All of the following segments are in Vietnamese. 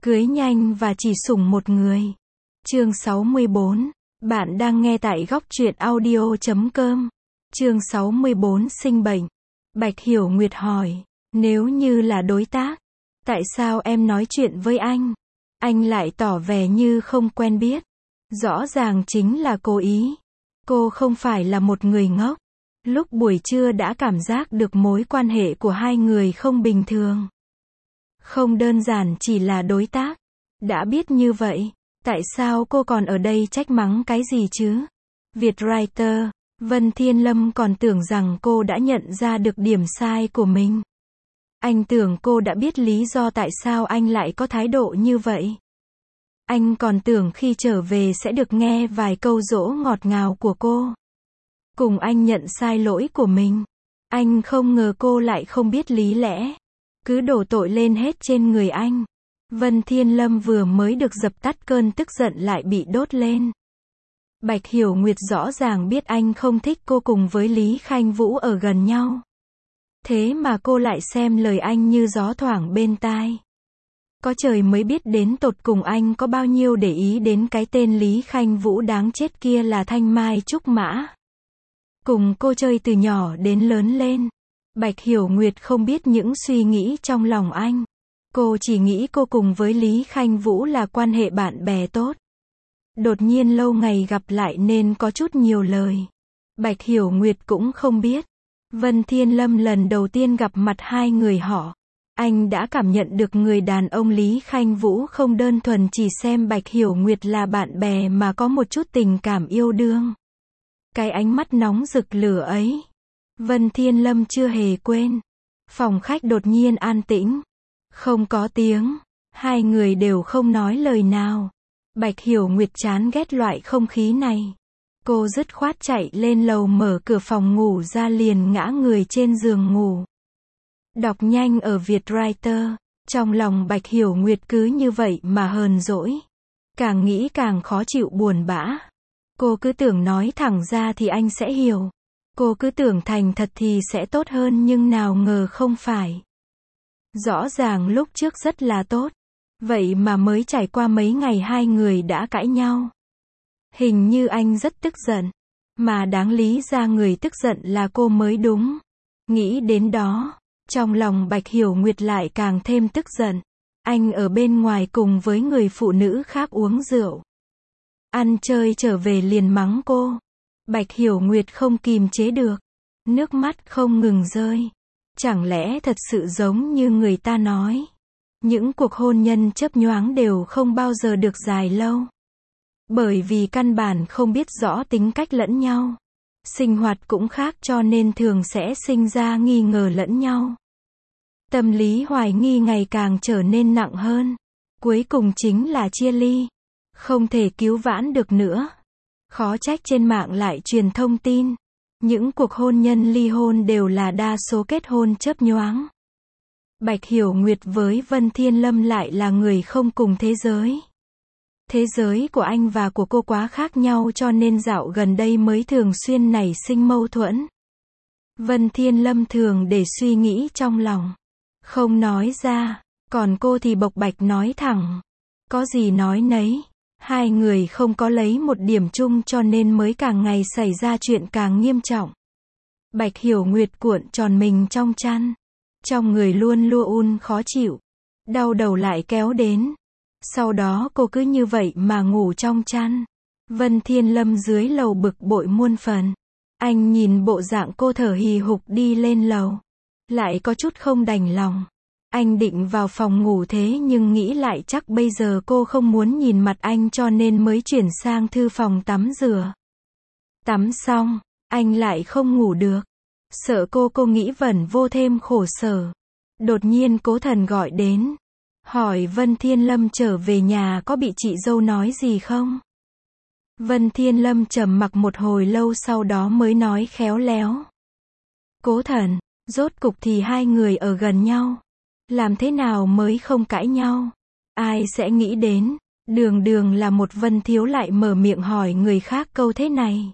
Cưới nhanh và chỉ sủng một người. Chương 64. Bạn đang nghe tại góc truyện audio.com. Chương 64 sinh bệnh. Bạch Hiểu Nguyệt hỏi, nếu như là đối tác, tại sao em nói chuyện với anh? Anh lại tỏ vẻ như không quen biết. Rõ ràng chính là cố ý. Cô không phải là một người ngốc. Lúc buổi trưa đã cảm giác được mối quan hệ của hai người không bình thường. Không đơn giản chỉ là đối tác. Đã biết như vậy, tại sao cô còn ở đây trách mắng cái gì chứ? Vietwriter, Vân Thiên Lâm còn tưởng rằng cô đã nhận ra được điểm sai của mình. Anh tưởng cô đã biết lý do tại sao anh lại có thái độ như vậy. Anh còn tưởng khi trở về sẽ được nghe vài câu dỗ ngọt ngào của cô. Cùng anh nhận sai lỗi của mình. Anh không ngờ cô lại không biết lý lẽ. Cứ đổ tội lên hết trên người anh. Vân Thiên Lâm vừa mới được dập tắt cơn tức giận lại bị đốt lên. Bạch Hiểu Nguyệt rõ ràng biết anh không thích cô cùng với Lý Khanh Vũ ở gần nhau. Thế mà cô lại xem lời anh như gió thoảng bên tai. Có trời mới biết đến tột cùng anh có bao nhiêu để ý đến cái tên Lý Khanh Vũ đáng chết kia là Thanh Mai Trúc Mã. Cùng cô chơi từ nhỏ đến lớn lên. Bạch Hiểu Nguyệt không biết những suy nghĩ trong lòng anh. Cô chỉ nghĩ cô cùng với Lý Khanh Vũ là quan hệ bạn bè tốt. Đột nhiên lâu ngày gặp lại nên có chút nhiều lời. Bạch Hiểu Nguyệt cũng không biết. Vân Thiên Lâm lần đầu tiên gặp mặt hai người họ. Anh đã cảm nhận được người đàn ông Lý Khanh Vũ không đơn thuần chỉ xem Bạch Hiểu Nguyệt là bạn bè mà có một chút tình cảm yêu đương. Cái ánh mắt nóng rực lửa ấy. Vân Thiên Lâm chưa hề quên. Phòng khách đột nhiên an tĩnh. Không có tiếng. Hai người đều không nói lời nào. Bạch Hiểu Nguyệt chán ghét loại không khí này. Cô dứt khoát chạy lên lầu mở cửa phòng ngủ ra liền ngã người trên giường ngủ. Đọc nhanh ở Vietwriter. Trong lòng Bạch Hiểu Nguyệt cứ như vậy mà hờn dỗi. Càng nghĩ càng khó chịu buồn bã. Cô cứ tưởng nói thẳng ra thì anh sẽ hiểu. Cô cứ tưởng thành thật thì sẽ tốt hơn nhưng nào ngờ không phải. Rõ ràng lúc trước rất là tốt. Vậy mà mới trải qua mấy ngày hai người đã cãi nhau. Hình như anh rất tức giận. Mà đáng lý ra người tức giận là cô mới đúng. Nghĩ đến đó, trong lòng Bạch Hiểu Nguyệt lại càng thêm tức giận. Anh ở bên ngoài cùng với người phụ nữ khác uống rượu. Ăn chơi trở về liền mắng cô. Bạch Hiểu Nguyệt không kìm chế được. Nước mắt không ngừng rơi. Chẳng lẽ thật sự giống như người ta nói. Những cuộc hôn nhân chớp nhoáng đều không bao giờ được dài lâu. Bởi vì căn bản không biết rõ tính cách lẫn nhau. Sinh hoạt cũng khác cho nên thường sẽ sinh ra nghi ngờ lẫn nhau. Tâm lý hoài nghi ngày càng trở nên nặng hơn. Cuối cùng chính là chia ly. Không thể cứu vãn được nữa. Khó trách trên mạng lại truyền thông tin. Những cuộc hôn nhân ly hôn đều là đa số kết hôn chớp nhoáng. Bạch Hiểu Nguyệt với Vân Thiên Lâm lại là người không cùng thế giới. Thế giới của anh và của cô quá khác nhau cho nên dạo gần đây mới thường xuyên nảy sinh mâu thuẫn. Vân Thiên Lâm thường để suy nghĩ trong lòng. Không nói ra, còn cô thì bộc bạch nói thẳng. Có gì nói nấy. Hai người không có lấy một điểm chung cho nên mới càng ngày xảy ra chuyện càng nghiêm trọng. Bạch Hiểu Nguyệt cuộn tròn mình trong chăn. Trong người luôn luôn khó chịu. Đau đầu lại kéo đến. Sau đó cô cứ như vậy mà ngủ trong chăn. Vân Thiên Lâm dưới lầu bực bội muôn phần. Anh nhìn bộ dạng cô thở hì hục đi lên lầu. Lại có chút không đành lòng. Anh định vào phòng ngủ thế nhưng nghĩ lại chắc bây giờ cô không muốn nhìn mặt anh cho nên mới chuyển sang thư phòng tắm rửa. Tắm xong, anh lại không ngủ được. Sợ cô nghĩ vẩn vô thêm khổ sở. Đột nhiên Cố Thần gọi đến. Hỏi Vân Thiên Lâm trở về nhà có bị chị dâu nói gì không? Vân Thiên Lâm trầm mặc một hồi lâu sau đó mới nói khéo léo. Cố Thần, rốt cục thì hai người ở gần nhau. Làm thế nào mới không cãi nhau? Ai sẽ nghĩ đến, đường đường là một Vân Thiếu lại mở miệng hỏi người khác câu thế này.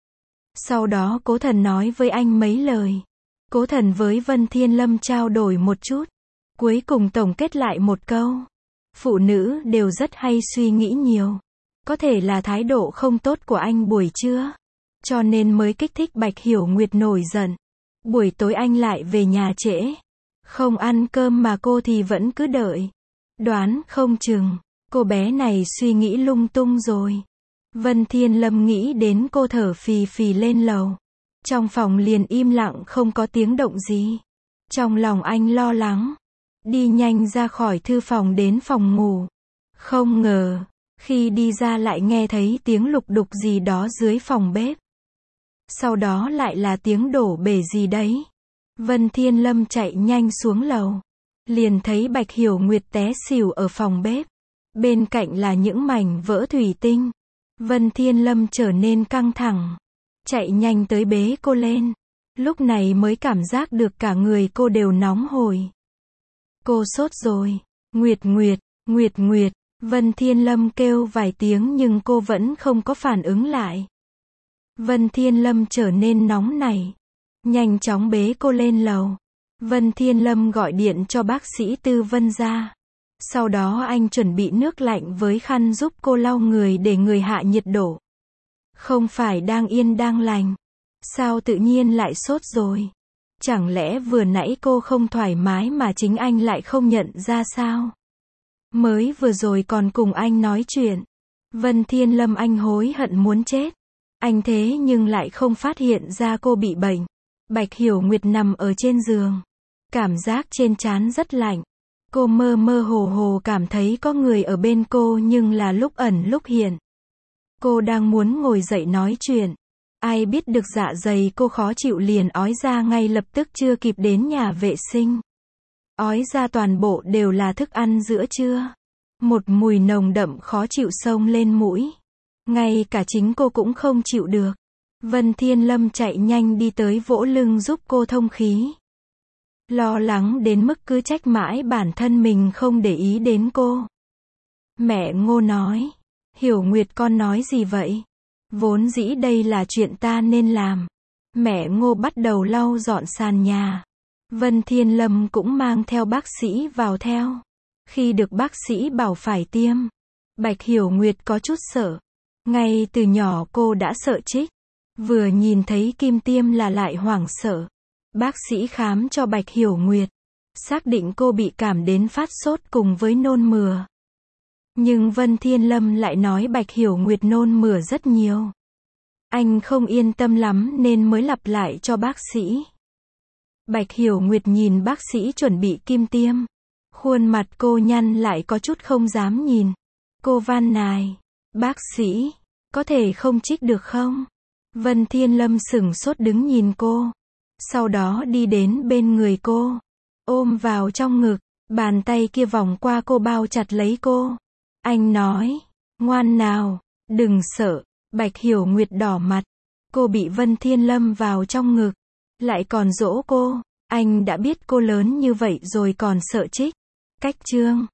Sau đó Cố Thần nói với anh mấy lời. Cố Thần với Vân Thiên Lâm trao đổi một chút. Cuối cùng tổng kết lại một câu. Phụ nữ đều rất hay suy nghĩ nhiều. Có thể là thái độ không tốt của anh buổi trưa, cho nên mới kích thích Bạch Hiểu Nguyệt nổi giận. Buổi tối anh lại về nhà trễ, không ăn cơm mà cô thì vẫn cứ đợi. Đoán không chừng, cô bé này suy nghĩ lung tung rồi. Vân Thiên Lâm nghĩ đến cô thở phì phì lên lầu. Trong phòng liền im lặng không có tiếng động gì. Trong lòng anh lo lắng. Đi nhanh ra khỏi thư phòng đến phòng ngủ. Không ngờ, khi đi ra lại nghe thấy tiếng lục đục gì đó dưới phòng bếp. Sau đó lại là tiếng đổ bể gì đấy. Vân Thiên Lâm chạy nhanh xuống lầu. Liền thấy Bạch Hiểu Nguyệt té xỉu ở phòng bếp. Bên cạnh là những mảnh vỡ thủy tinh. Vân Thiên Lâm trở nên căng thẳng. Chạy nhanh tới bế cô lên. Lúc này mới cảm giác được cả người cô đều nóng hổi. Cô sốt rồi. Nguyệt Nguyệt, Nguyệt Nguyệt. Vân Thiên Lâm kêu vài tiếng nhưng cô vẫn không có phản ứng lại. Vân Thiên Lâm trở nên nóng nảy. Nhanh chóng bế cô lên lầu. Vân Thiên Lâm gọi điện cho bác sĩ Tư Vân ra. Sau đó anh chuẩn bị nước lạnh với khăn giúp cô lau người để người hạ nhiệt độ. Không phải đang yên đang lành. Sao tự nhiên lại sốt rồi? Chẳng lẽ vừa nãy cô không thoải mái mà chính anh lại không nhận ra sao? Mới vừa rồi còn cùng anh nói chuyện. Vân Thiên Lâm anh hối hận muốn chết. Anh thế nhưng lại không phát hiện ra cô bị bệnh. Bạch Hiểu Nguyệt nằm ở trên giường. Cảm giác trên trán rất lạnh. Cô mơ mơ hồ hồ cảm thấy có người ở bên cô nhưng là lúc ẩn lúc hiện. Cô đang muốn ngồi dậy nói chuyện. Ai biết được dạ dày cô khó chịu liền ói ra ngay lập tức chưa kịp đến nhà vệ sinh. Ói ra toàn bộ đều là thức ăn giữa trưa. Một mùi nồng đậm khó chịu xông lên mũi. Ngay cả chính cô cũng không chịu được. Vân Thiên Lâm chạy nhanh đi tới vỗ lưng giúp cô thông khí. Lo lắng đến mức cứ trách mãi bản thân mình không để ý đến cô. Mẹ Ngô nói. Hiểu Nguyệt con nói gì vậy? Vốn dĩ đây là chuyện ta nên làm. Mẹ Ngô bắt đầu lau dọn sàn nhà. Vân Thiên Lâm cũng mang theo bác sĩ vào theo. Khi được bác sĩ bảo phải tiêm, Bạch Hiểu Nguyệt có chút sợ. Ngay từ nhỏ cô đã sợ trích. Vừa nhìn thấy kim tiêm là lại hoảng sợ. Bác sĩ khám cho Bạch Hiểu Nguyệt. Xác định cô bị cảm đến phát sốt cùng với nôn mửa. Nhưng Vân Thiên Lâm lại nói Bạch Hiểu Nguyệt nôn mửa rất nhiều. Anh không yên tâm lắm nên mới lặp lại cho bác sĩ. Bạch Hiểu Nguyệt nhìn bác sĩ chuẩn bị kim tiêm. Khuôn mặt cô nhăn lại có chút không dám nhìn. Cô van nài. Bác sĩ, có thể không trích được không? Vân Thiên Lâm sửng sốt đứng nhìn cô. Sau đó đi đến bên người cô. Ôm vào trong ngực. Bàn tay kia vòng qua cô bao chặt lấy cô. Anh nói. Ngoan nào. Đừng sợ. Bạch Hiểu Nguyệt đỏ mặt. Cô bị Vân Thiên Lâm vào trong ngực. Lại còn dỗ cô. Anh đã biết cô lớn như vậy rồi còn sợ trích. Cách chương